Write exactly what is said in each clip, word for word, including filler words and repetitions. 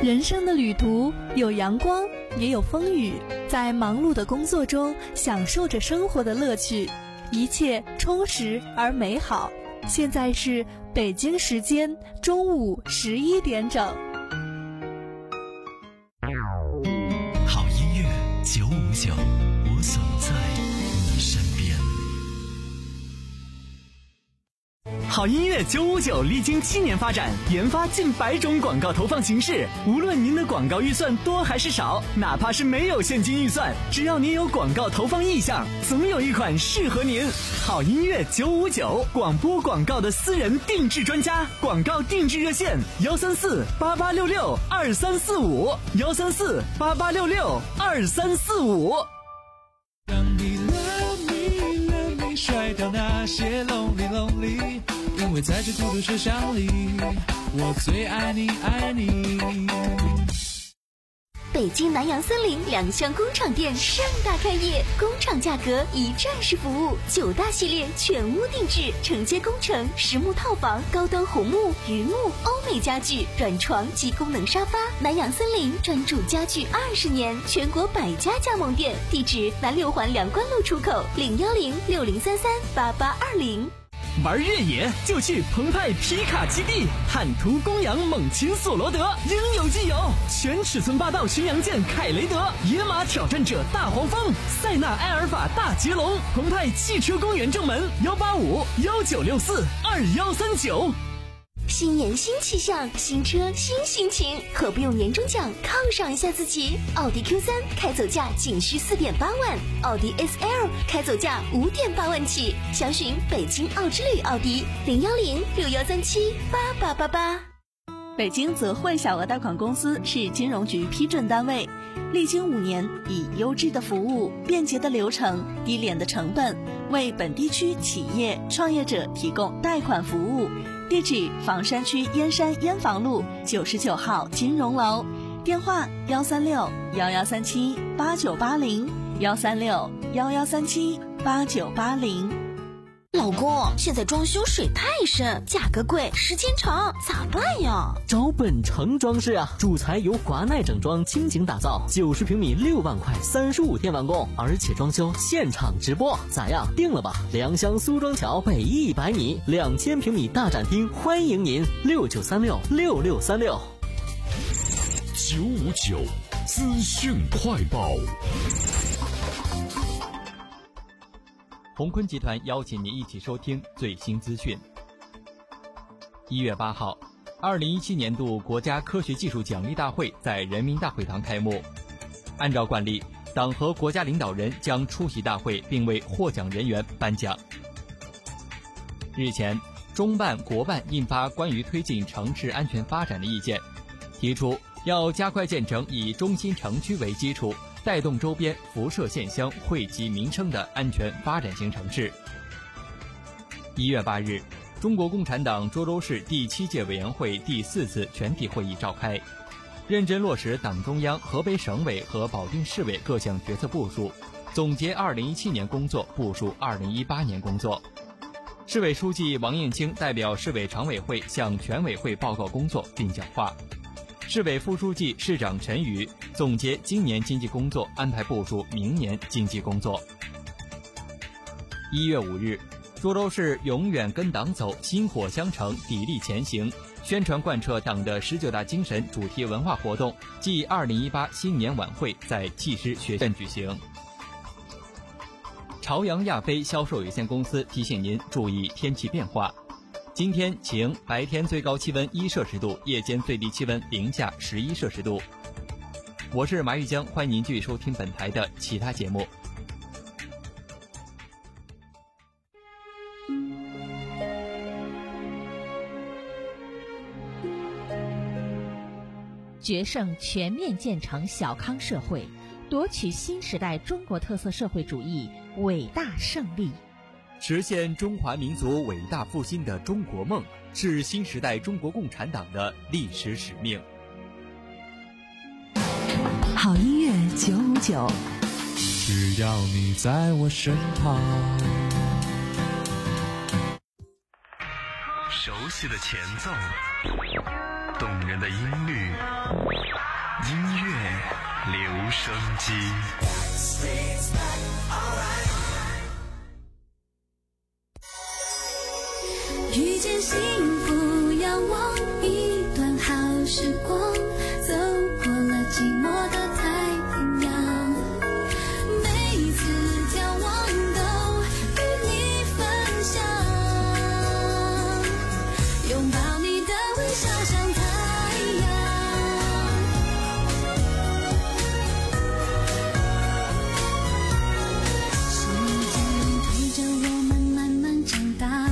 人生的旅途有阳光，也有风雨，在忙碌的工作中享受着生活的乐趣，一切充实而美好。现在是北京时间中午十一点整。 好音乐九五九，我总在你身边。好音乐九五九历经七年发展，研发近百种广告投放形式。无论您的广告预算多还是少，哪怕是没有现金预算，只要您有广告投放意向，总有一款适合您。好音乐九五九，广播广告的私人定制专家，广告定制热线幺三四八八六六二三四五幺三四八八六六二三四五。 当你 love me love me 甩掉那些 lonely lonely， 因为在这孤独车厢里，我最爱你爱你。 北京南洋森林两厢工厂店盛大开业，工厂价格一站式服务，九大系列全屋定制，承接工程、实木套房、高端红木、榆木、欧美家具、软床及功能沙发。南洋森林专注家具二十年，全国百家加盟店，地址南六环梁关路出口零幺零六零三三八八二零。 玩越野就去澎湃皮卡基地，坦途公羊猛禽索罗德，应有尽有。全尺寸霸道巡洋舰凯雷德，野马挑战者大黄蜂，塞纳埃尔法大捷龙。澎湃汽车公园正门幺八五幺九六四二幺三九。 新年新气象，新车新心情，何不用年终奖犒赏一下自己？奥迪 Q 三 开走价仅需 四点八万，奥迪 S L 开走价 五点八万起，详询北京奥之旅奥迪零幺零六幺三七八八八八。 北京泽汇小额贷款公司是金融局批准单位，历经五年，以优质的服务、便捷的流程、低廉的成本，为本地区企业创业者提供贷款服务。地址：房山区燕山燕房路九十九号金融楼，电话幺三六幺幺三七八九八零幺三六幺幺三七八九八零。 老公，现在装修水太深，价格贵，时间长，咋办呀？ 找本城装饰啊，主材由华奈整装倾情打造，九十平米六万块，三十五天完工，而且装修现场直播，咋样？定了吧？良乡苏庄桥北一百米，两千平米大展厅，欢迎您，六九三六六六三六。 九五九资讯快报。 鸿坤集团邀请您一起收听最新资讯。一月八号，二零一七年度国家科学技术奖励大会在人民大会堂开幕。按照惯例，党和国家领导人将出席大会，并为获奖人员颁奖。日前，中办、国办印发关于推进城市安全发展的意见，提出要加快建成以中心城区为基础，带动周边辐射县乡惠及民生的安全发展型城市。一月八日，中国共产党涿州市第七届委员会第四次全体会议召开，认真落实党中央、河北省委和保定市委各项决策部署，总结二零一七年工作，部署二零一八年工作。市委书记王艳清代表市委常委会向全委会报告工作并讲话。市委副书记、市长陈宇总结今年经济工作，安排部署明年经济工作。一月五日，涿州市永远跟党走，薪火相承，砥砺前行，宣传贯彻党的十九大精神主题文化活动暨二零一八新年晚会在技师学院举行。朝阳亚飞销售有限公司提醒您注意天气变化。今天晴，白天最高气温一摄氏度，夜间最低气温零下十一摄氏度。我是马玉江，欢迎您继续收听本台的其他节目。 决胜全面建成小康社会，夺取新时代中国特色社会主义伟大胜利。 实现中华民族伟大复兴的中国梦，是新时代中国共产党的历史使命。 好音乐九五九， 只要你在我身旁。 熟悉的前奏，动人的音律， 声机。 遇见幸福，仰望一段好时光，走过了寂寞的太平洋，每一次眺望都与你分享，拥抱你的微笑像太阳，时间推着我们慢慢长大，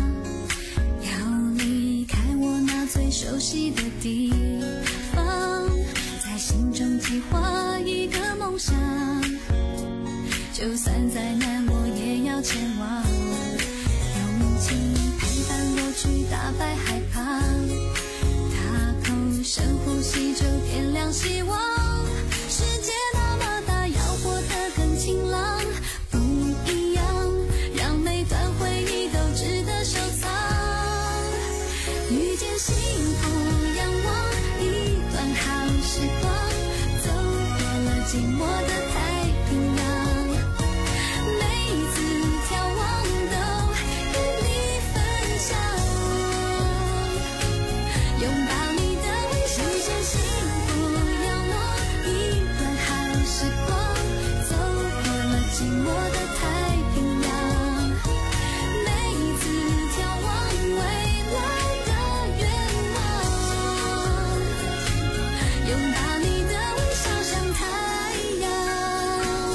最熟悉的地方，在心中计划一个梦想，就算再难我也要前往，用情陪伴我去打败害怕，大口深呼吸就点亮希望，世界那么大，要活得更晴朗，不一样，让每段回忆都值得收藏，遇见幸福，仰望一段好时光，走过了寂寞的太平洋，每一次眺望都与你分享，拥抱你的微笑，遇见幸福，仰望一段好时光，走过了寂寞的太平洋，每一次眺望未来拥抱你的微笑像太阳，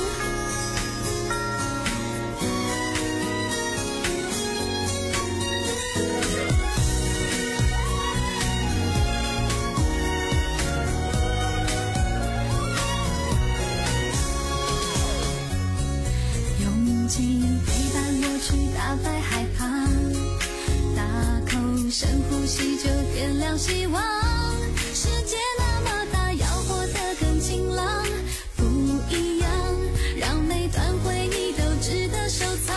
用情陪伴我去打败害怕，大口深呼吸就点亮希望，世界那么大，要活得更晴朗，不一样，让每段回忆都值得收藏，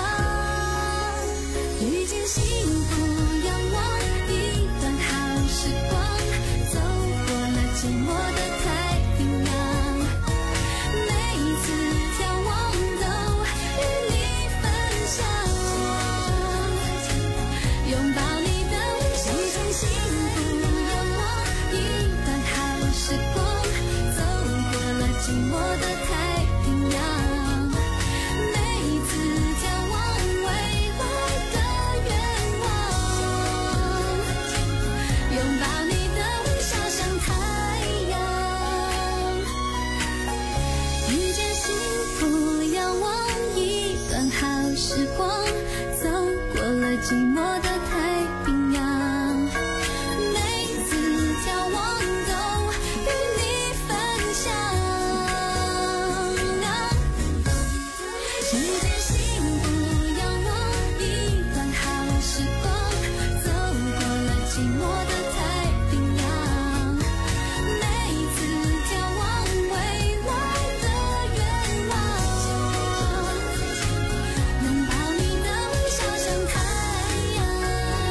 遇见幸福，仰望一段好时光，走过了寂寞的太平洋，每一次眺望都与你分享，拥抱你的微笑，遇见幸福，仰望一段好时光，走过了寂寞的太平洋，每一次眺望未来的愿望，拥抱你的微笑像太阳，遇见幸福，仰望一段好时光，走过了寂寞的太平洋，每一次眺望都与你分享，遇见幸福，仰望一段好时光，走过了寂寞的太平洋，每一次眺望未来的愿望，拥抱你的微笑像太阳。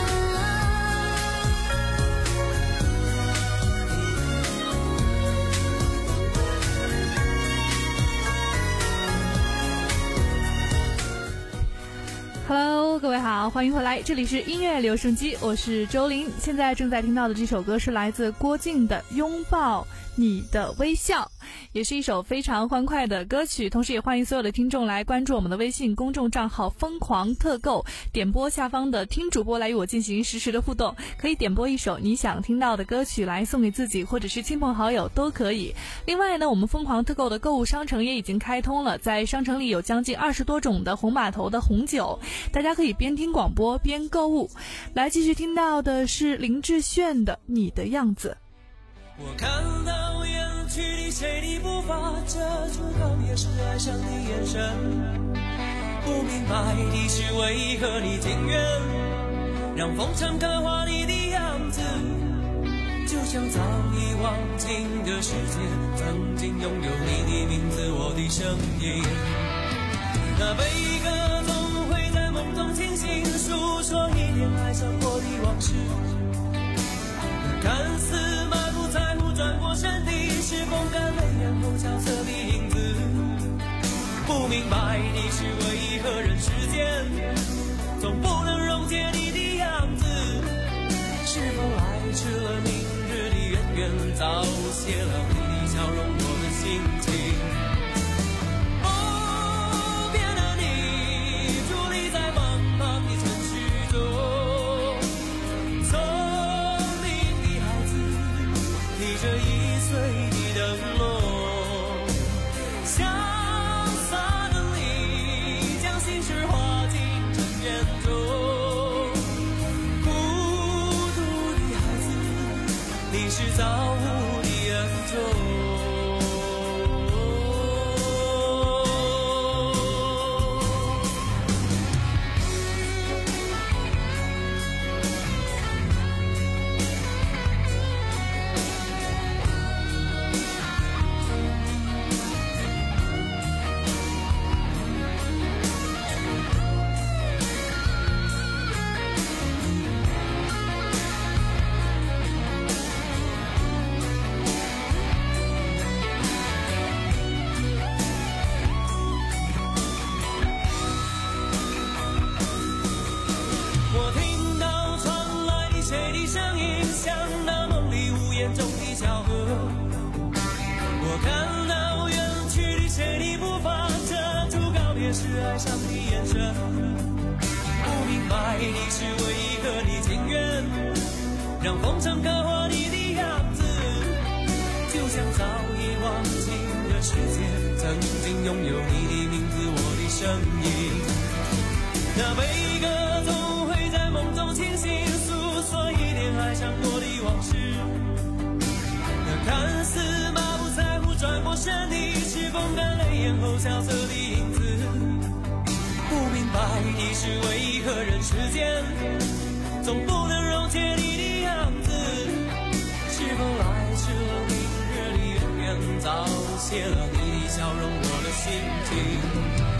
Hello， 各位好，欢迎回来，这里是音乐留声机，我是周玲。现在正在听到的这首歌是来自郭靖的《拥抱你的微笑》，也是一首非常欢快的歌曲。同时也欢迎所有的听众来关注我们的微信公众账号疯狂特购，点播下方的听主播来与我进行实时的互动，可以点播一首你想听到的歌曲来送给自己或者是亲朋好友都可以。另外呢，我们疯狂特购的购物商城也已经开通了，在商城里有将近二十多种的红码头的红酒，大家可以边听广播边购物。来继续听到的是林志炫的《你的样子》。 我看到远去的谁的步伐，遮住告别时爱上的眼神，不明白的是为何你情愿让风尘刻画你的样子，就像早已忘情的世界曾经拥有你的名字，我的声音，那悲歌总会在梦中清醒，诉说一点爱上过的往事，看似满不在乎转过身的是风干泪眼后萧瑟的影子， 明白你是为何人世间总不能溶解你的样子，是否来迟了明日的远远，早谢了你的笑容我的心情。哦，变了你伫立在茫茫的城市中，聪明的孩子提着易碎的灯笼，潇洒的你将心事化进尘缘中，孤独的孩子你是造物的恩宠。我听到传来的谁的声音，像那梦里无言中的小河。我看到远去的谁的步伐，遮住告别时哀伤的眼神。不明白你是为何你情愿让风尘刻画你的样子，就像早已忘情的世界，曾经拥有你的名字，我的声音。那悲歌总会在梦中清醒，诉说一点爱上过的往事。那看似马不在乎转过身的，是风干泪眼后萧瑟的影子。不明白你是为何人世间总不能溶解你的样子，是否来迟了明日的远远，早谢了你的笑容我的心情。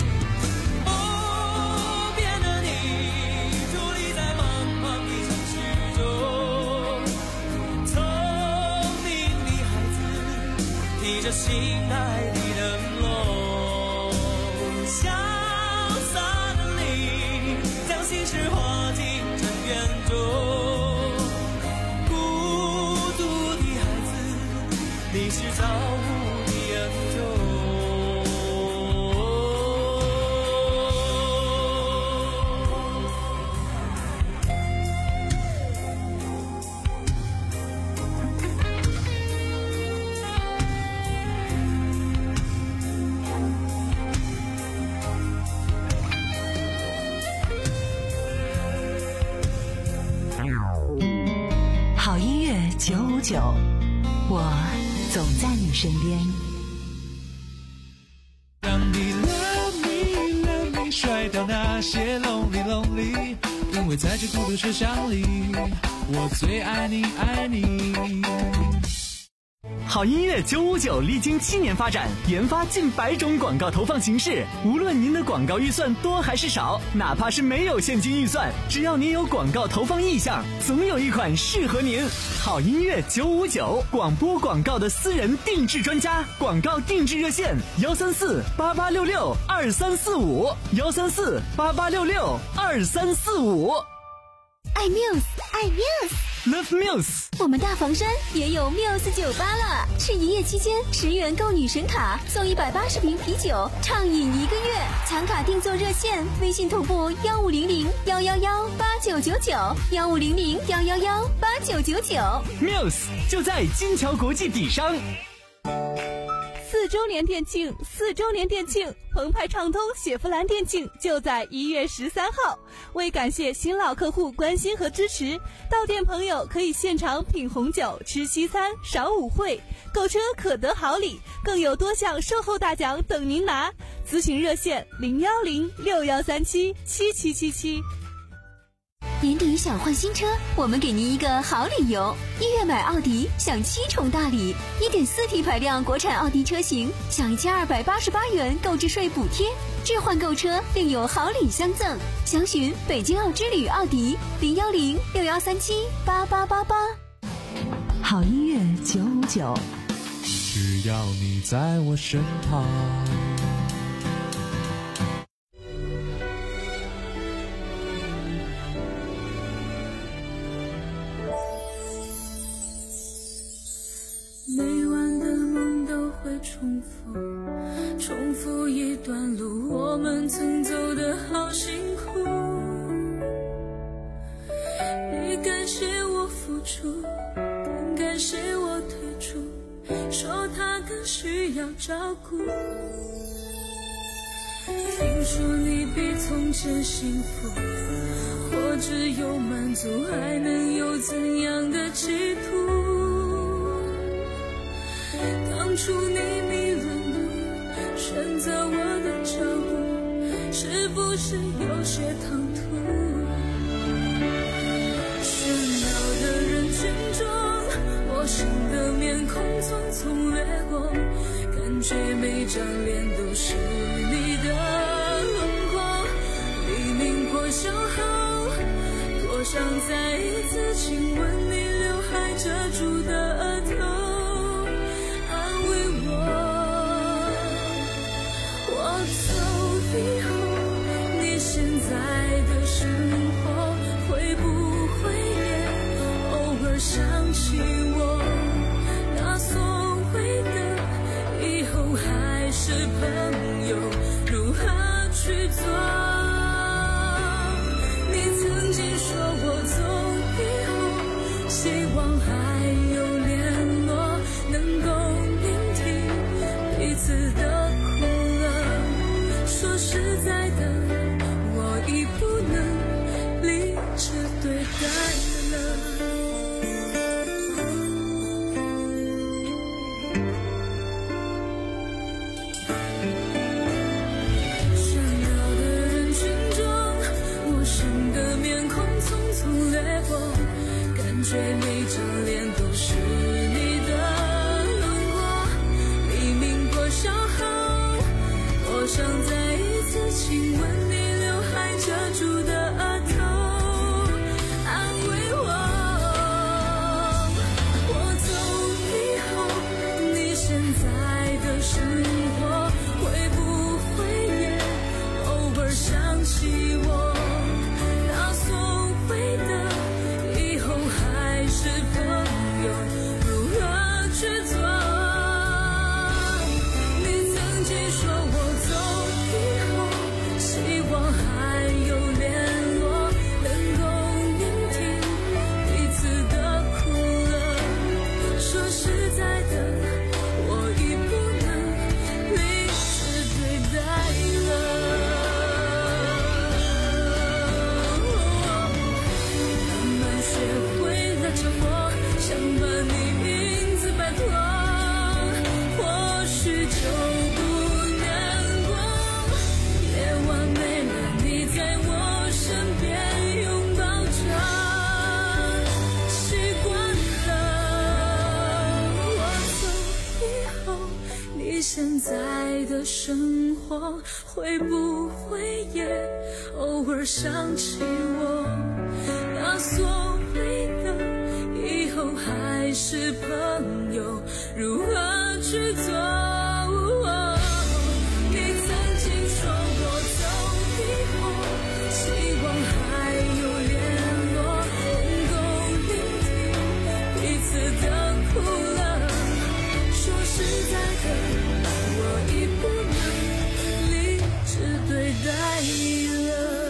提着心爱的灯笼，潇洒的你将心事化进尘缘中，孤独的孩子你是造物的恩宠。 好音乐九五九，我总在你身边。 当你 love me love me 甩掉那些 lonely lonely， 因为在这孤独车厢里，我最爱你爱你。 好音乐九五九历经七年发展，研发近百种广告投放形式。无论您的广告预算多还是少，哪怕是没有现金预算，只要您有广告投放意向，总有一款适合您。好音乐九五九，广播广告的私人定制专家，广告定制热线：幺三四八八六六二三四五，幺三四八八六六二三四五。 爱 Muse， 爱 Muse。Love Muse， 我们大房山也有 Muse 酒吧了，是营业期间十元购女神卡送一百八十瓶啤酒，畅饮一个月。抢卡定做热线，微信同步幺五零零幺幺幺八九九九，幺五零零幺幺幺八九九九。 Muse 就在金桥国际底商。 四周年店庆，四周年店庆，澎湃畅通雪佛兰店庆就在一月十三号。为感谢新老客户关心和支持，到店朋友可以现场品红酒、吃西餐、赏舞会，购车可得好礼，更有多项售后大奖等您拿。咨询热线零幺零六幺三七七七七七。 年底想换新车，我们给您一个好理由。一月买奥迪享七重大礼， 一点四 T 排量国产奥迪车型享一千二百八十八元购置税补贴，置换购车另有好礼相赠。详询北京奥之旅奥迪零幺零六幺三七八八八八。 好音乐九五九， 只要你在我身旁， 重复，重复一段路，我们曾走得好辛苦。你感谢我付出，更感谢我退出，说他更需要照顾。听说你比从前幸福，或只有满足，还能有怎样的企图？当初你迷了路，选择我的脚步，是不是有些唐突？喧闹的人群中，陌生的面孔匆匆掠过，感觉每张脸都是你的轮廓。黎明破晓后，多想再一次亲吻你刘海遮住的额头，安慰我。我走以后，你现在的生活会不会也偶尔想起我？那所谓的以后还是朋友，如何去做？你曾经说我走以后，希望还有联络，能够聆听彼此的苦乐。说实在的，我已不能理智对待了。感觉每张脸都是你的轮廓，黎明破晓后，我想再一次亲吻你刘海遮住的额头，安慰我。我走以后，你现在的生活会不会也偶尔想起我？那所谓的还是朋友，如何去做？你曾经说我走以后，希望还有联络，能够聆听彼此的苦乐。说实在的，我已不能理智对待了。慢慢学会沉默，想把你影子摆脱，或许就不难过。夜晚没了你在我身边拥抱着，习惯了。我走以后，你现在的生活会不会也偶尔想起我？那所谓的以后还是朋友，如何去做？你曾经说我走以后，希望还有联络，能够聆听彼此的苦乐。说实在的，我已不能理智对待了。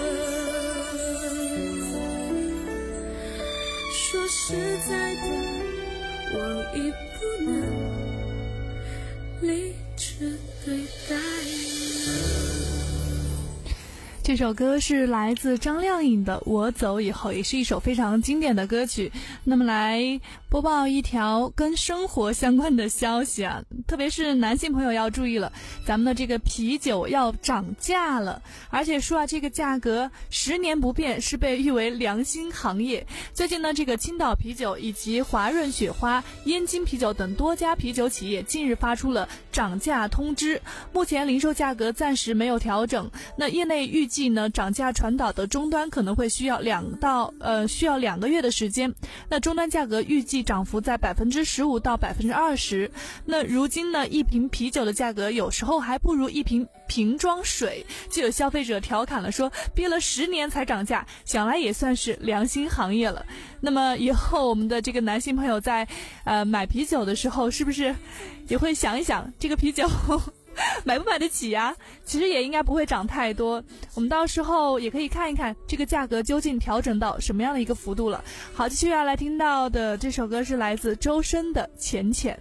说实在的，我已不能理智对待了。 这首歌是来自张靓颖的《我走以后》，也是一首非常经典的歌曲。那么来播报一条跟生活相关的消息啊，特别是男性朋友要注意了，咱们的这个啤酒要涨价了，而且说啊，这个价格十年不变，是被誉为良心行业。最近呢，这个青岛啤酒以及华润雪花、燕京啤酒等多家啤酒企业近日发出了涨价通知，目前零售价格暂时没有调整。那业内预计计呢，涨价传导的终端可能会需要两到呃需要两个月的时间。那终端价格预计涨幅在百分之十五到百分之二十。那如今呢，一瓶啤酒的价格有时候还不如一瓶瓶装水，就有消费者调侃了说，憋了十年才涨价，想来也算是良心行业了。那么以后我们的这个男性朋友在呃买啤酒的时候，是不是也会想一想这个啤酒买不买得起呀？其实也应该不会涨太多，我们到时候也可以看一看这个价格究竟调整到什么样的一个幅度了。好，继续要来听到的这首歌是来自周深的《浅浅》。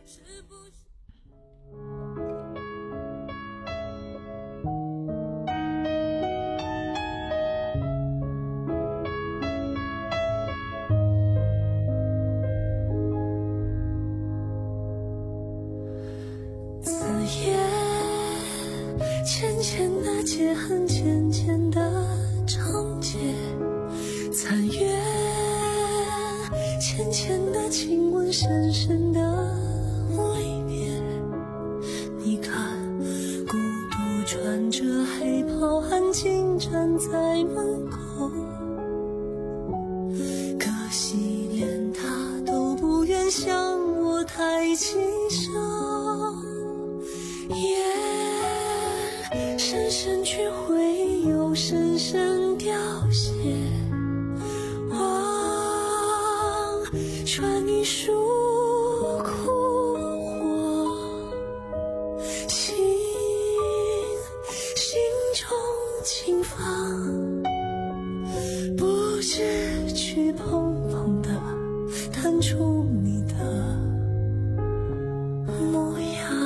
浅浅的街，很浅浅的长街，残月浅浅的亲吻，深深的离别。你看，孤独穿着黑袍，安静站在门口，可惜连他都不愿向我抬起手。深深去回，又深深凋谢。望穿一束枯火，心心中轻放，不知去碰碰的弹出你的模样。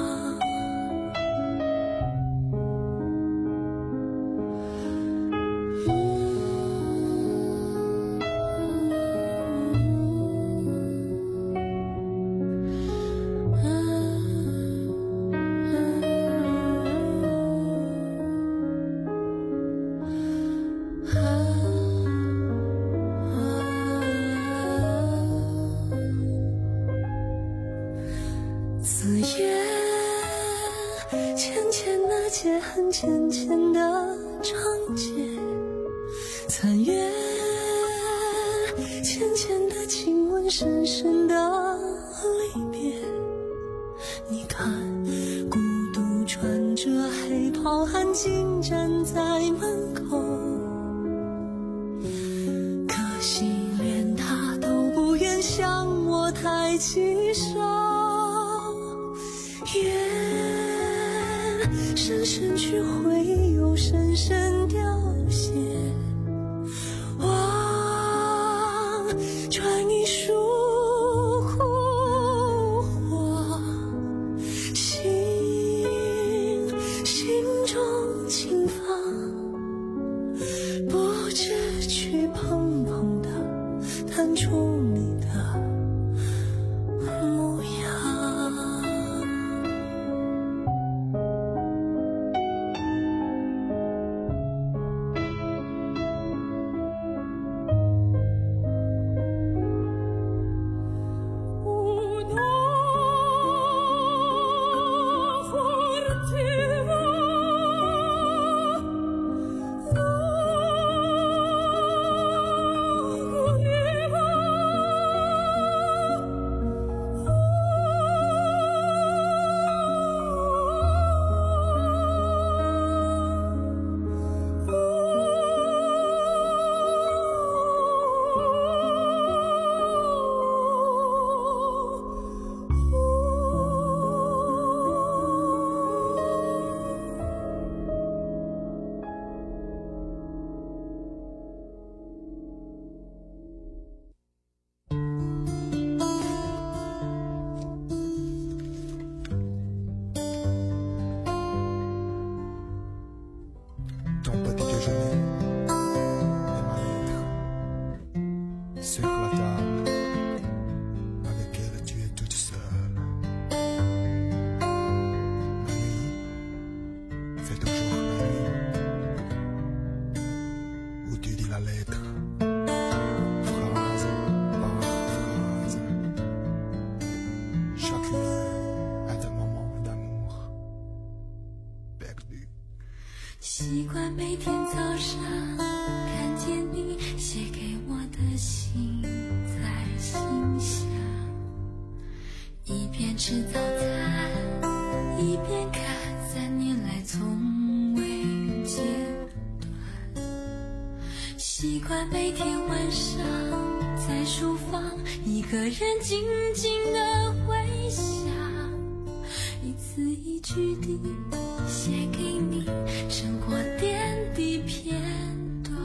此夜浅浅的街，很浅浅的长街，残月浅浅的亲吻，深深的离别。你看，孤独穿着黑袍，安静站在门口，可惜连他都不愿向我抬起手。愿深深去回，又深深凋谢。望穿一束枯火，心心中轻放，不知去碰碰的弹出你的模样。习惯每天早上看见你写给我的信，在信箱一边吃早餐一边看，三年来从未间断。习惯每天晚上在书房一个人静静的回想，一字一句地写给你生活点滴片段。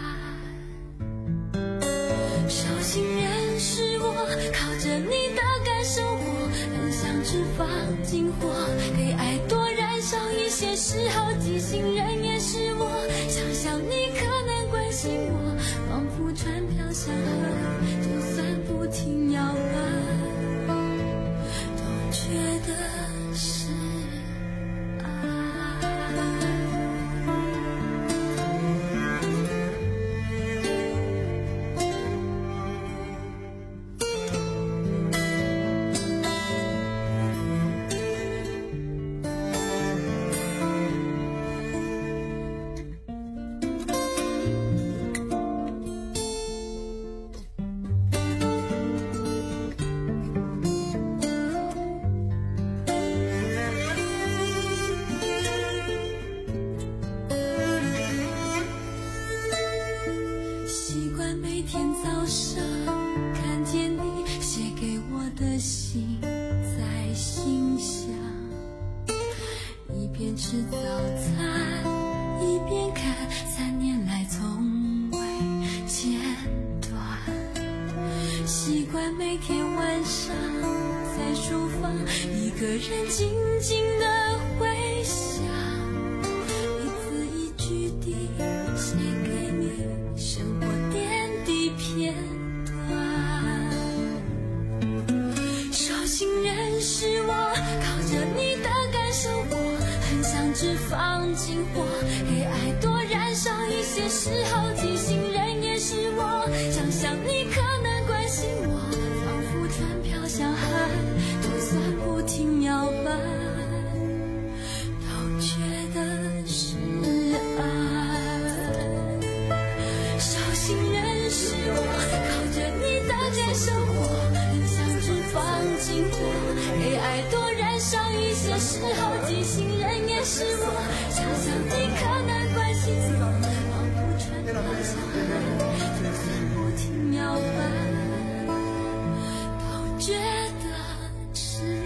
手心人是我，靠着你的感受我很想只放进火，给爱多燃烧一些时候，即兴人也是我，想想你可能关心我，仿佛船飘向河，就算不停摇摆都觉得是吃早餐一边看，三年来从未间断。习惯每天晚上在书房一个人静静的回想，一字一句地写给你生活点滴片段。手心人是我，靠着你的感受我很想只放进火，给爱多燃烧一些时候，即兴人也是我，想想你可能关心我，仿佛船飘向海，就算不停摇摆都觉得是爱。手心人是我，靠着你的感受我很想只放进火，给爱多燃烧一些时候，即兴人也是我，想想你可能关心我，仿佛船飘向海，就算不停摇摆都觉得是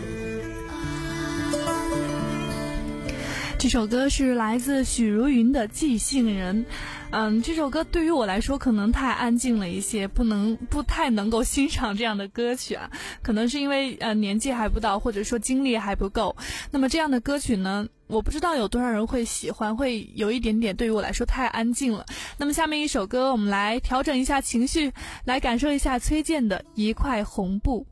爱。 这首歌是来自许茹芸的《寄信人》。嗯，这首歌对于我来说可能太安静了一些，不能不太能够欣赏这样的歌曲啊，可能是因为呃年纪还不到，或者说精力还不够。那么这样的歌曲呢，我不知道有多少人会喜欢，会有一点点对于我来说太安静了。那么下面一首歌，我们来调整一下情绪，来感受一下崔健的《一块红布》。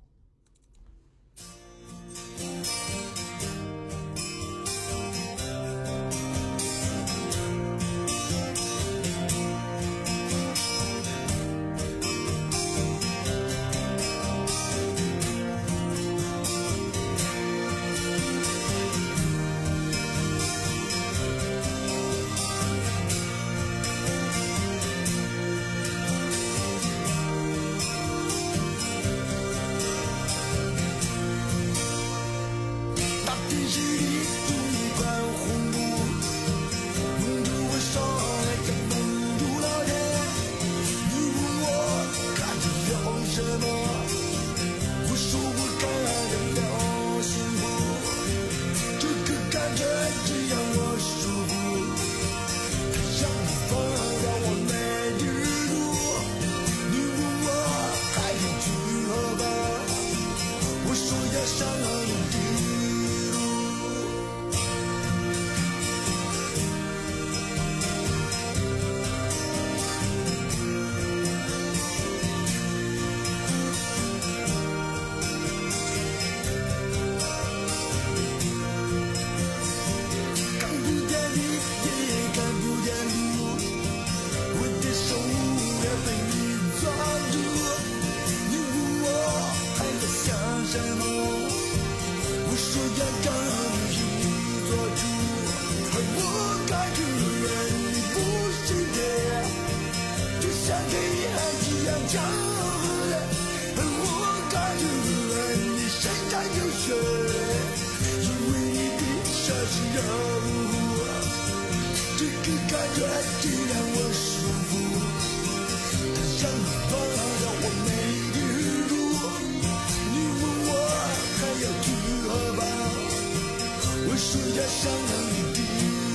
热伤了一地。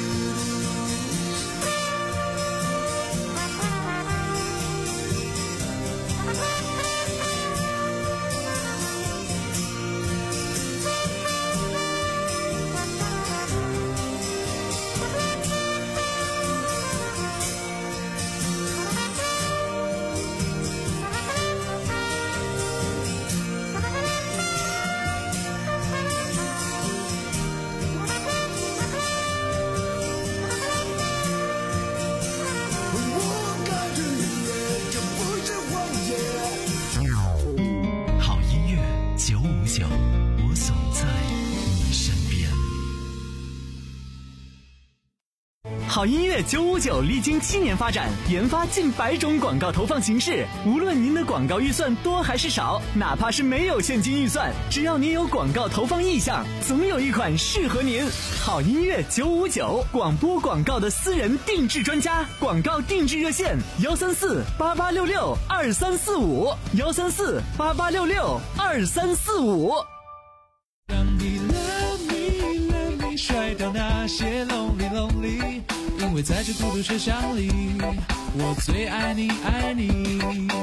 好音乐九五九历经七年发展，研发近百种广告投放形式。无论您的广告预算多还是少，哪怕是没有现金预算，只要您有广告投放意向，总有一款适合您。好音乐九五九，广播广告的私人定制专家，广告定制热线：幺三四八八六六二三四五，幺三四八八六六二三四五。 让你 love me love me 甩掉那些 lonely lonely， 因为在这孤独车厢里，我最爱你爱你。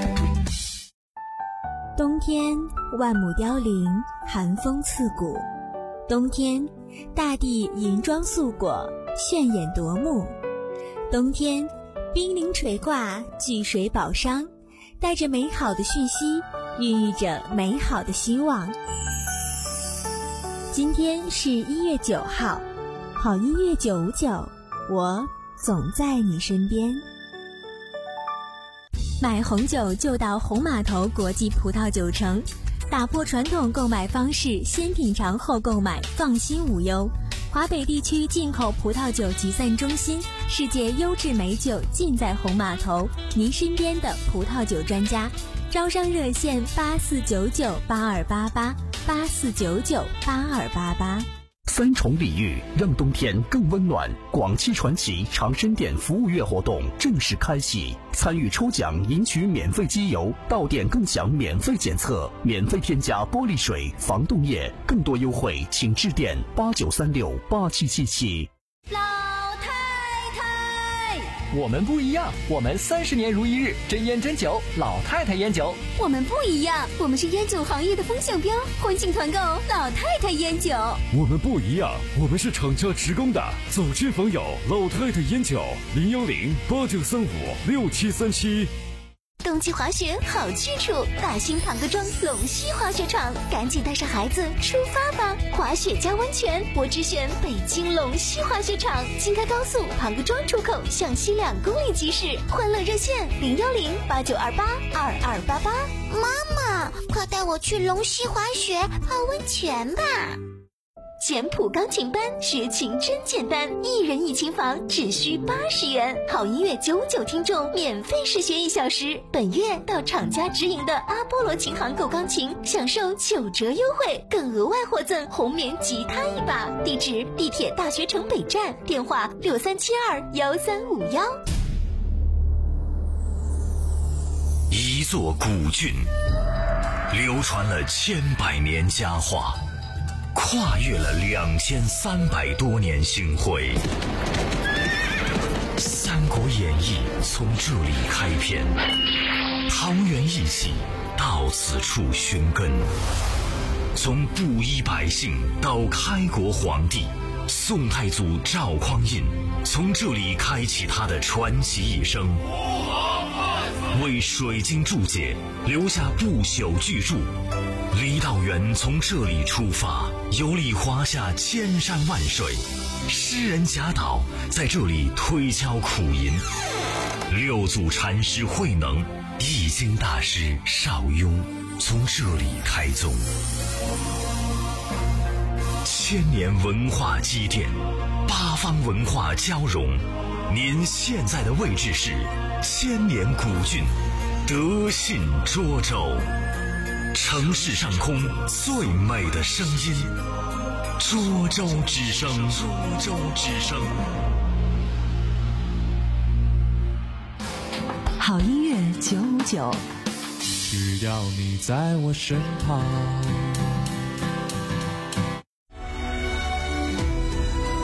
冬天万亩凋零，寒风刺骨。冬天大地银装素裹，炫眼夺目。冬天冰凌垂挂，巨水宝商，带着美好的讯息，孕育着美好的希望。今天是一月九号，好音乐九五九，我总在你身边。买红酒就到红码头国际葡萄酒城，打破传统购买方式，先品尝后购买，放心无忧。华北地区进口葡萄酒集散中心，世界优质美酒尽在红码头，您身边的葡萄酒专家。招商热线八四九九八二八八八四九九八二八八。 三重礼遇，让冬天更温暖。广汽传祺长生店服务月活动正式开启，参与抽奖赢取免费机油，到店更享免费检测，免费添加玻璃水、防冻液，更多优惠请致电八九三六八七七七。 老太太， 我们不一样，我们三十年如一日，真烟真酒，老太太烟酒。 我们不一样，我们是烟酒行业的风向标，欢庆团购老太太烟酒。 我们不一样，我们是厂家职工的，走亲访友，老太太烟酒，零幺零八九三五六七三七。 冬季滑雪好去处，大兴庞各庄龙溪滑雪场，赶紧带上孩子出发吧！滑雪加温泉，我只选北京龙溪滑雪场，京开高速庞各庄出口向西两公里即驶。欢乐热线零幺零八九二八二二八八。 妈妈，快带我去龙溪滑雪泡温泉吧！ 简谱钢琴班，学琴真简单，一人一琴房只需八十元，好音乐九五九听众免费试学一小时。本月到厂家直营的阿波罗琴行购钢琴，享受九折优惠，更额外获赠红棉吉他一把。地址：地铁大学城北站，电话六三七二幺三五幺。 一座古郡，流传了千百年佳话，跨越了两千三百多年星辉。《三国演义》从这里开篇，桃园一起到此处寻根。从布衣百姓到开国皇帝，宋太祖赵匡胤从这里开启他的传奇一生，为水晶注解留下不朽巨著。郦道元从这里出发，游历华夏千山万水，诗人贾岛在这里推敲苦吟，六祖禅师慧能、易经大师邵雍从这里开宗。千年文化积淀，八方文化交融，您现在的位置是千年古郡德信涿州。城市上空最美的声音，涿州之声。涿州之声。 好音乐九五九， 只要你在我身旁。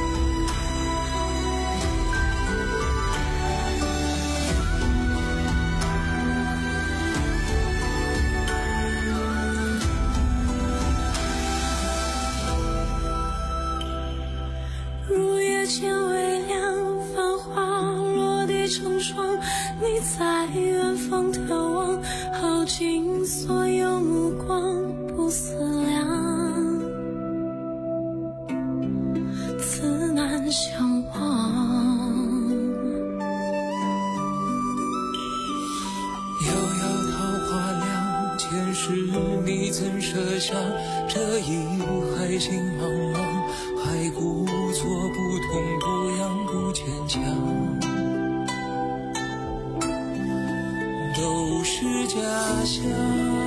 间微凉，繁华落地成霜。你在远方眺望，耗尽所有目光，不思量，自难相忘。 遥遥桃花凉，前世你曾设下这一海情茫茫，还故作不痛不痒不坚强，都是假象。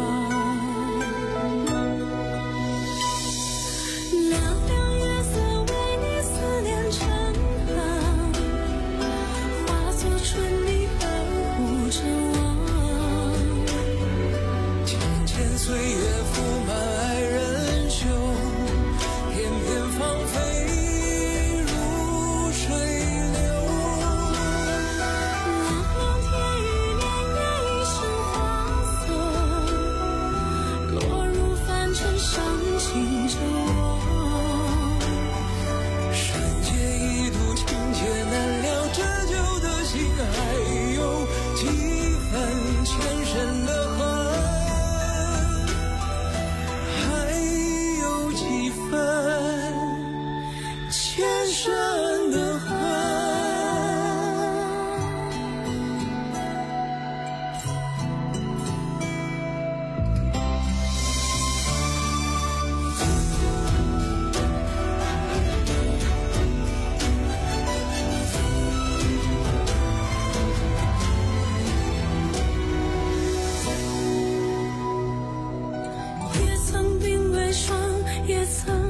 岁月覆满爱人袖，偏偏芳菲如水流。 凉凉天雨连夜一身花色，落入凡尘伤情着我。 世界一度情劫难料，这旧的心还有几分前生的恨。前生的恨。 也曾鬓微霜，也曾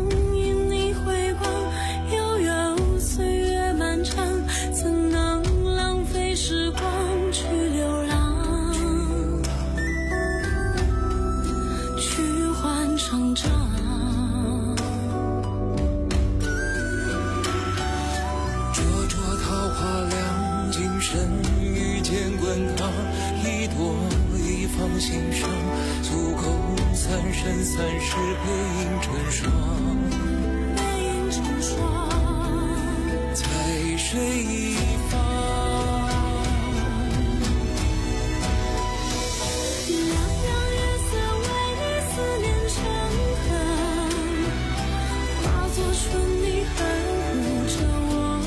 心上足够三生三世背影成双， 背影成双， 在水一方。 凉凉月色为你思念成河，化作春泥呵护着我。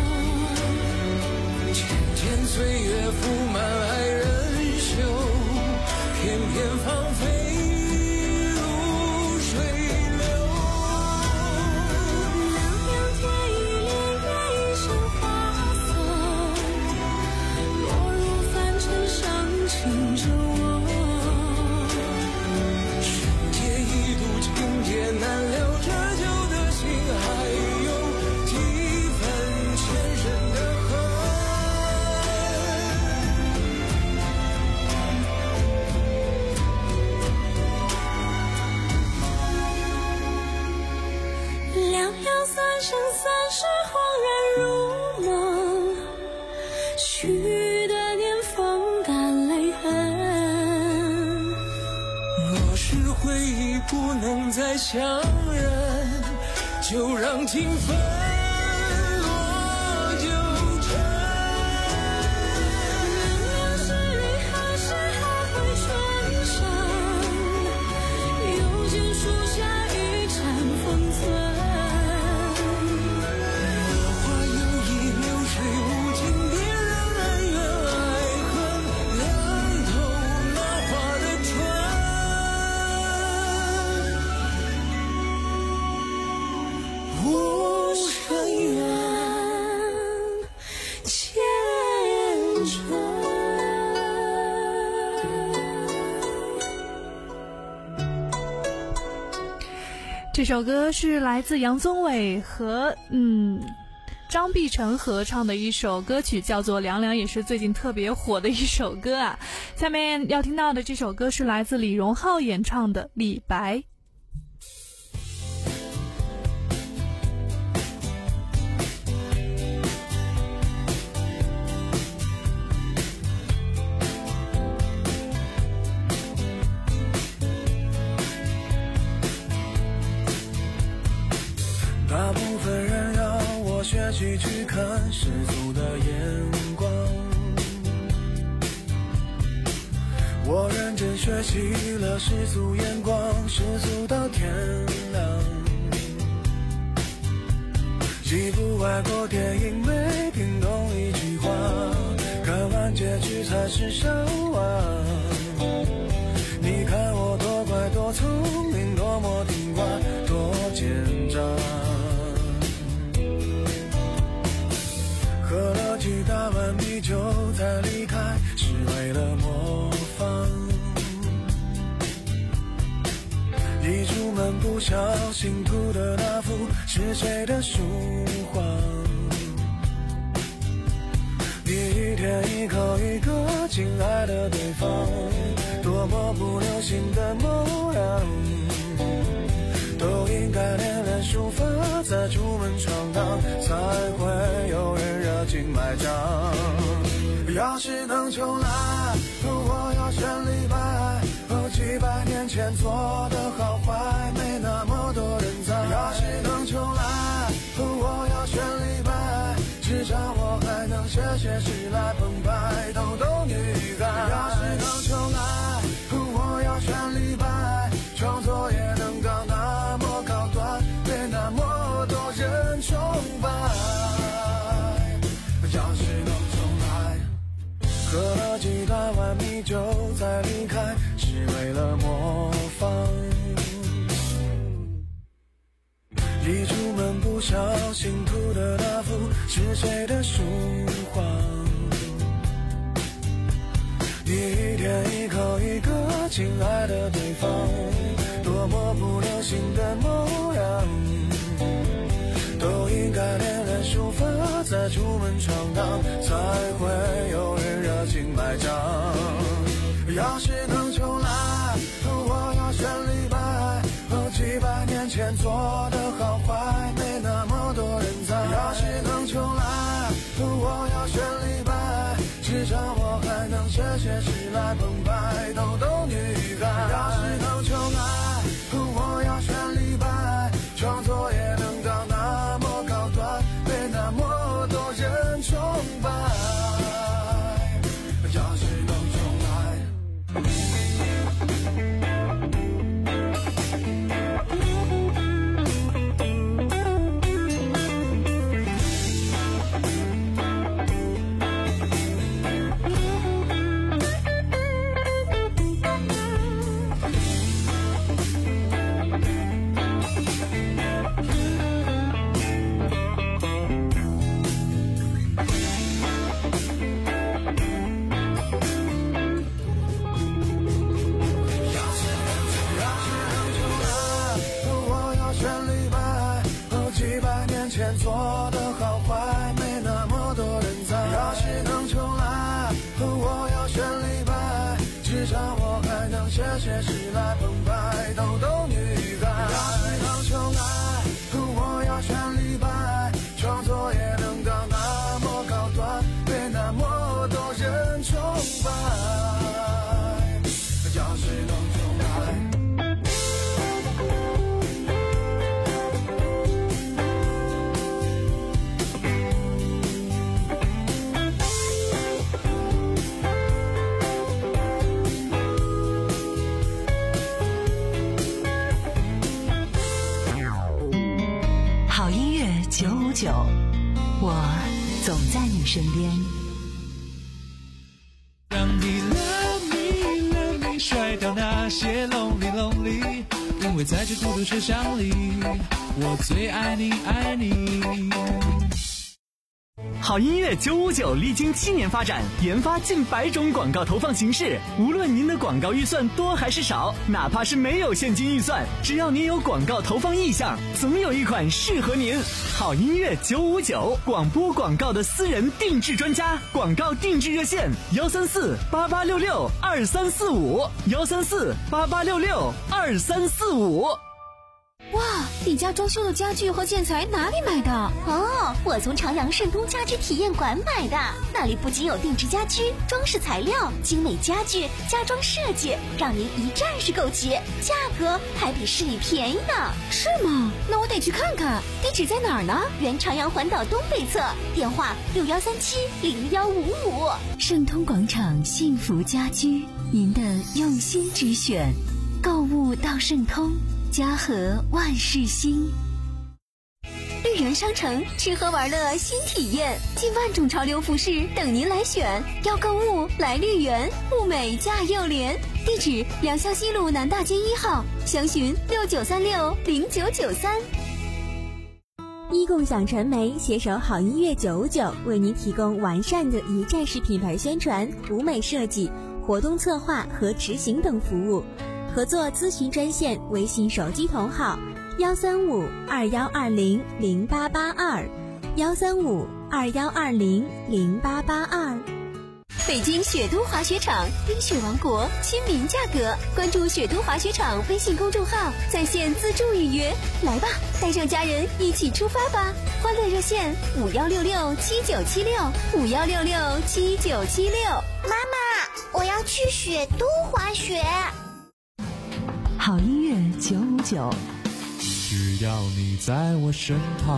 渐渐岁月覆满爱人袖，偏偏芳菲如水流。 凉凉天雨连夜一身花色，落入凡尘伤情着我。 世界一度情劫难料，这旧的心还有几分前生的恨。 两两三生三世恍然如梦，许的年风干泪痕。 若是回忆不能再相认，就让情分落九尘。 凉凉是雨，何时还会春生？又见树下一盏风存。 这首歌是来自杨宗纬和嗯张碧晨合唱的一首歌曲，叫做《凉凉》，也是最近特别火的一首歌啊。下面要听到的这首歌是来自李荣浩演唱的《李白》。 大部分人要我学习去看世俗的眼光，我认真学习了世俗眼光，世俗到天亮。既不爱过电影，没听懂一句话，看完结局才是笑话。你看我多乖多聪明，多么听话，多奸诈。喝了几大碗米酒才离开，是为了模仿。一出门不小心涂的那幅是谁的书画？你一天一口一个亲爱的对方，多么不流行的模样，都应该练练书法，再出门闯荡，才会有人热情买账。要是能重来，我要选李白，几百年前做的好坏，没那么多人在。要是能重来，我要选李白，至少我还能写写诗来澎湃逗逗女孩。要是能重来，我要选李白，创作也能到那么高端，被那么多人崇拜。要是能重来，喝了几大碗米酒再离开，是为了模仿。一出门不小心涂的那幅是谁的书画？你一天一口一个亲爱的对方，多么不流行的模样，都应该练练书法，再出门闯荡，才会有人热情买账。要是能重来，我要选李白，几百年前做的好坏，没那么多人在。要是能重来，我要选李白，至少我还能写写诗来澎湃逗逗女孩。要是能重来，我要选李白，创作也能到那么高端，被那么多人崇拜。要是能重来，做的好坏，没那么多人在。要是能重来，我要选李白，至少我还能写写诗来澎湃逗逗女孩。要是能重来，我要选李白，创作也能到那么高端，被那么多人崇拜。要是能重来。 九五九，我总在你身边。 让你 love me love me 甩掉那些 lonely lonely， 因为在这孤独世上里，我最爱你爱你。 好音乐九五九历经七年发展，研发近百种广告投放形式。无论您的广告预算多还是少，哪怕是没有现金预算，只要您有广告投放意向，总有一款适合您。好音乐九五九，广播广告的私人定制专家，广告定制热线：幺三四八八六六二三四五，幺三四八八六六二三四五。 哇，你家装修的家具和建材哪里买的？ 哦，我从朝阳盛通家居体验馆买的，那里不仅有定制家居、装饰材料、精美家具、家装设计，让您一站式购齐，价格还比市里便宜呢。 是吗？那我得去看看。地址在哪儿呢？ 原朝阳环岛东北侧，电话六幺三七零幺五五。 盛通广场幸福家居，您的用心之选，购物到盛通，家和万事兴。绿园商城吃喝玩乐新体验，近万种潮流服饰等您来选。要购物来绿园，物美价又廉。地址：良乡西路南大街一号，详询六九三六零九九三。 一共享传媒携手好音乐九五九，为您提供完善的一站式品牌宣传、舞美设计、活动策划和执行等服务。合作咨询专线：微信手机同号幺三五二幺二零零八八二，幺三五二幺二零零八八二。 北京雪都滑雪场，冰雪王国，亲民价格。关注雪都滑雪场微信公众号，在线自助预约。来吧，带上家人一起出发吧！欢乐热线五幺六六七九七六五幺六六七九七六。 妈妈，我要去雪都滑雪。 好音乐九五九， 只要你在我身旁。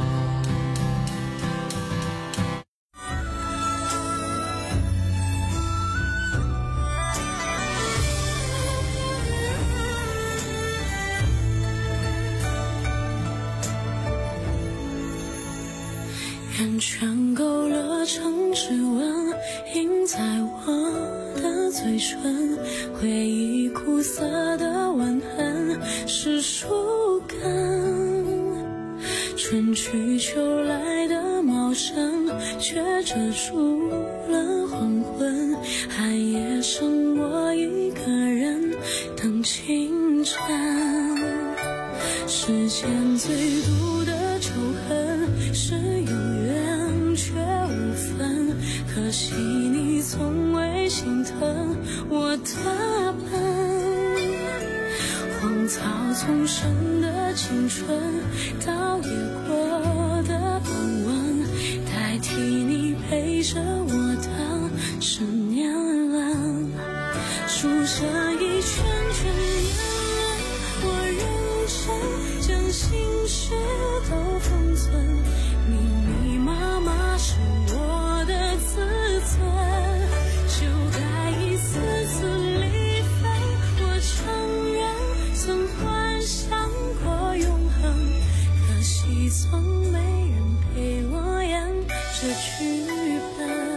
圆圈勾勒成指纹，印在我的嘴唇，回忆苦涩的吻痕是树根。春去秋来的茂盛，却遮住了黄昏，寒夜剩我一个人等清晨。世间最毒的仇恨是有缘却无分，可惜你从未心疼我的笨。荒草丛生的青春，倒也过的傍晚，代替你陪着我的是年轮。数着一圈圈年轮，我认真将心事都封存，密密麻麻是我的自尊，就该一次次离分。我承认曾幻想过永恒，可惜从没人陪我演这剧本。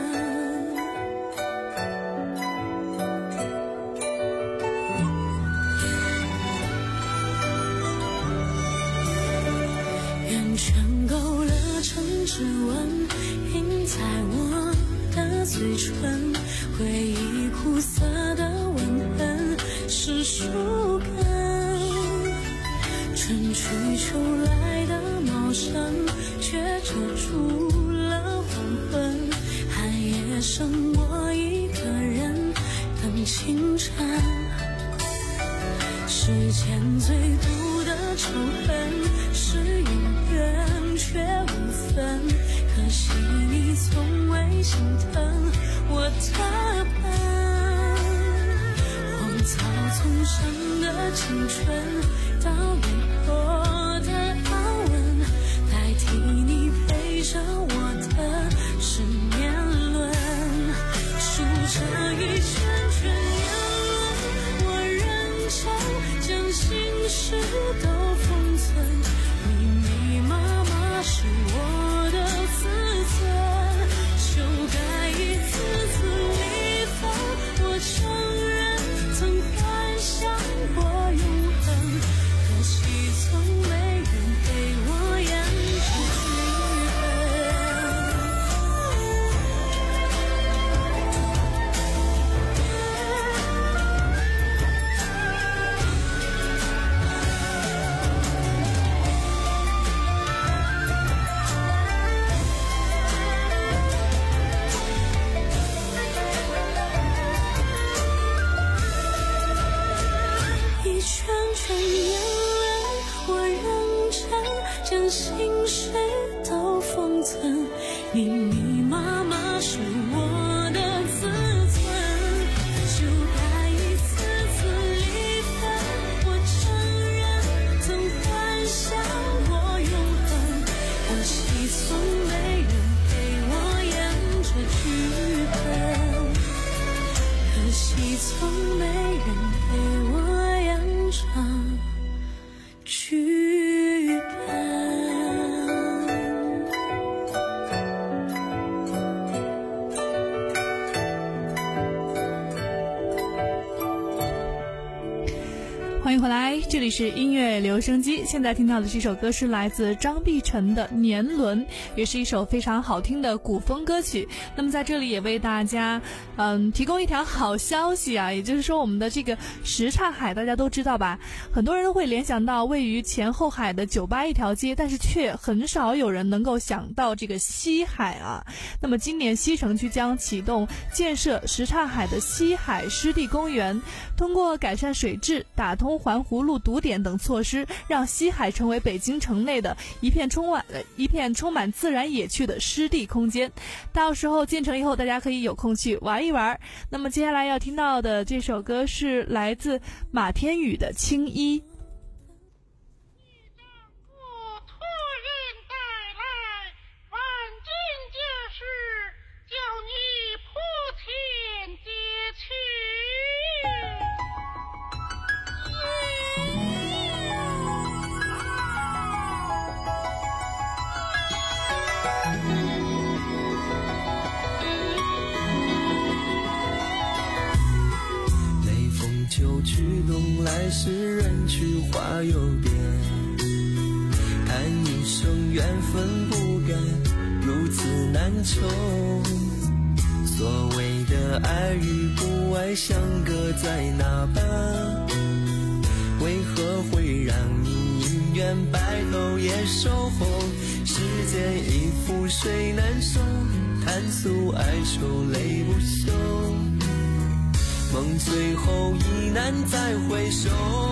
圆圈勾勒成指纹，印在我的嘴唇，回忆苦涩的吻痕是树根。春去秋来的茂盛，却遮住了黄昏，寒夜剩我一个人等清晨。世间最毒的仇恨是有缘却无分，可惜你从未心疼我的笨。荒草丛生的青春，倒也过的安稳，代替你陪着我的是年轮。数着一圈圈年轮，我认真将心事都封存，密密麻麻是我的自尊，就该一次次离分。我承认曾幻想过永从没人陪我演这剧本，可惜从没人陪我演场剧本。 欢迎回来，这里是音乐留声机。现在听到的这首歌是来自张碧晨的《年轮》，也是一首非常好听的古风歌曲。那么在这里也为大家嗯提供一条好消息啊，也就是说我们的这个什刹海大家都知道吧，很多人都会联想到位于前后海的酒吧一条街，但是却很少有人能够想到这个西海啊。那么今年西城区将启动建设什刹海的西海湿地公园，通过改善水质、打通环湖路堵点等措施，让西海成为北京城内的一片充满一片充满自然野趣的湿地空间。到时候建成以后，大家可以有空去玩一玩。那么接下来要听到的这首歌是来自马天宇的《青衣》。 秋去冬来时，人去花又变，叹一生缘分不该如此难求。所谓的爱与不爱相隔在哪般，为何会让你宁愿白头也守候？世间已覆水难收，叹诉哀愁泪不休，梦最后已难再回首。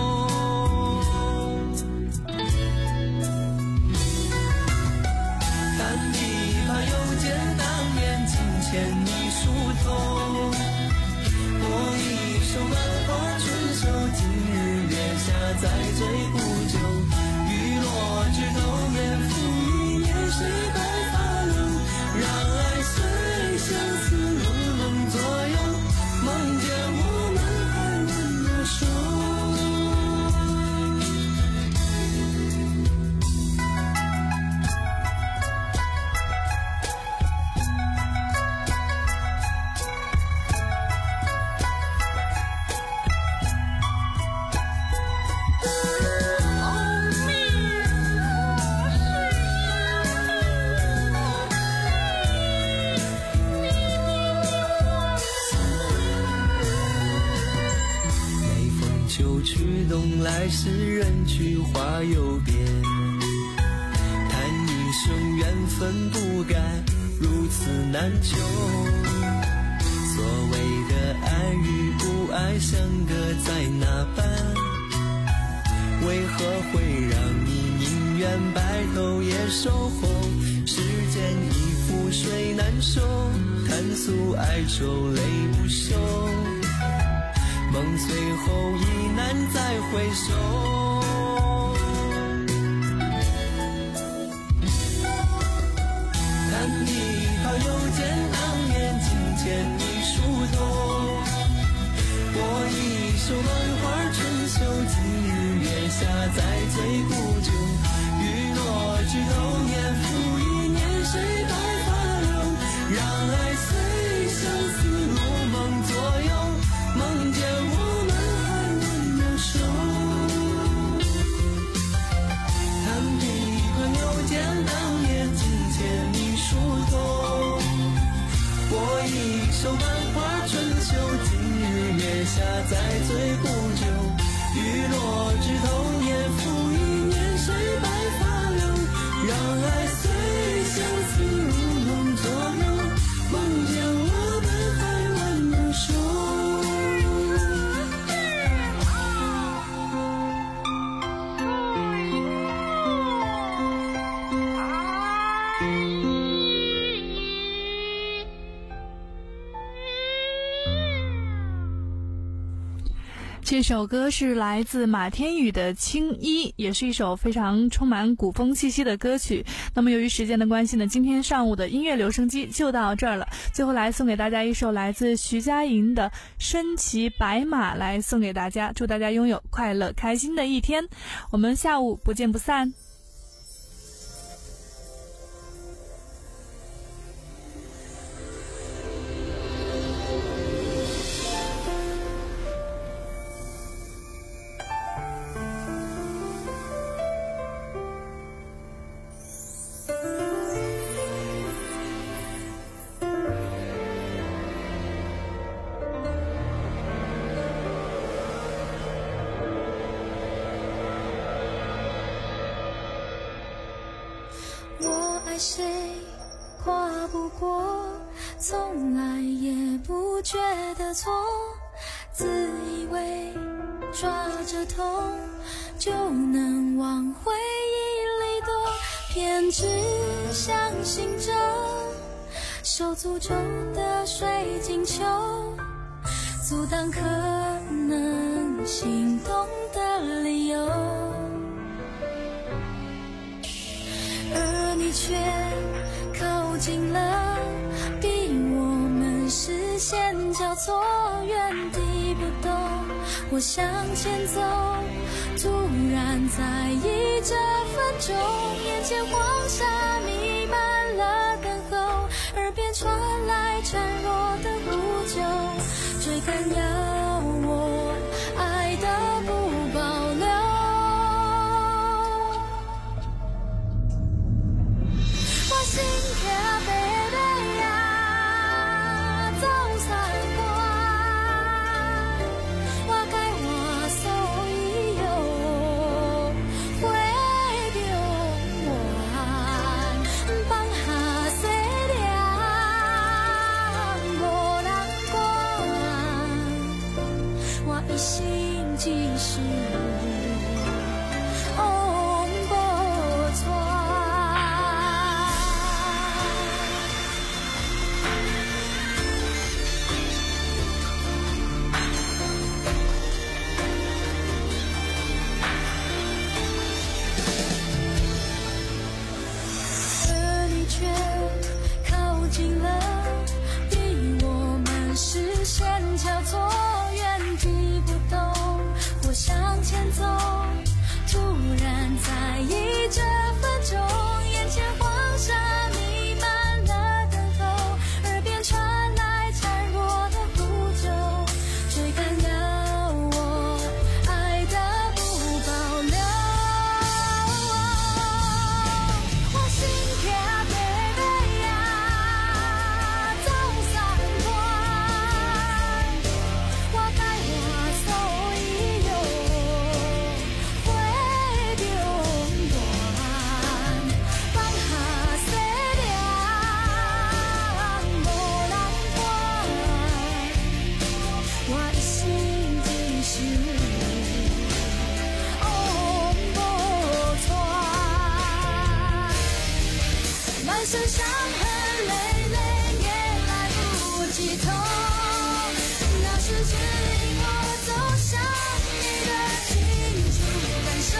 看琵琶又见当年情牵你疏通，我一首满花春秋，今日月下再醉不休。雨落枝头年复一年，谁白发冷，让爱随相思如梦左右，梦见我们还握着手。秋去冬来时，人去花又变，叹一生缘分不该如此难求。所谓的爱与不爱相隔在哪般，为何会让你宁愿白头也守候？世间已覆水难收，叹诉哀愁泪不休，梦最后已难再回首。看琵琶又见当年情牵你疏通，我一首满花春秋，今日月下再醉不休。雨落枝头年复一年，谁白发留，让爱随相思如梦左右，梦见我们还握着手。看琵琶又见当年情牵你疏通， 这首歌是来自马天宇的《青衣》，也是一首非常充满古风气息的歌曲。那么由于时间的关系呢，今天上午的音乐留声机就到这儿了。最后来送给大家一首来自徐佳莹的《身骑白马》，来送给大家，祝大家拥有快乐开心的一天。我们下午不见不散。 爱谁跨不过，从来也不觉得错，自以为抓着痛就能往回忆里躲，偏只相信着受诅咒的水晶球，阻挡可能心动的理由，而你却靠近了，逼我们视线交错，原地不动。我向前走，突然在意这分钟，眼前黄沙弥漫了等候，耳边传来孱弱的呼救，追赶要我爱的不保留。我心跳贝贝呀，走三关，我该我所以有会丢完，放下西凉无人管，我一心只是往无传。而你却靠近了，逼我们视线交错，原地不动。我向前走，突然在意这分钟，眼前黄沙弥漫了等候，耳边传来孱弱的呼救，追赶要我爱的不保留。我心跳贝贝呀，走三关，我该我所以有会丢完，放下西凉无人管，我一心只是往无传，满身伤痕累累也来不及痛，那是指引我走向你的清楚感受。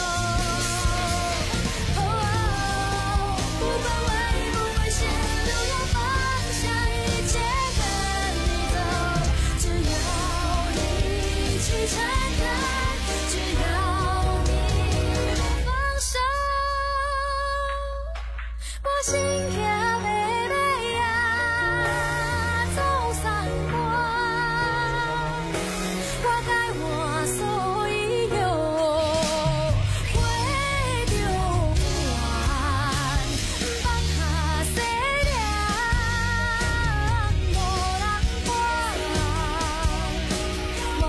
哦，不管危不危险，都要放下一切跟你走，只要你去承担，只要你不放手，我心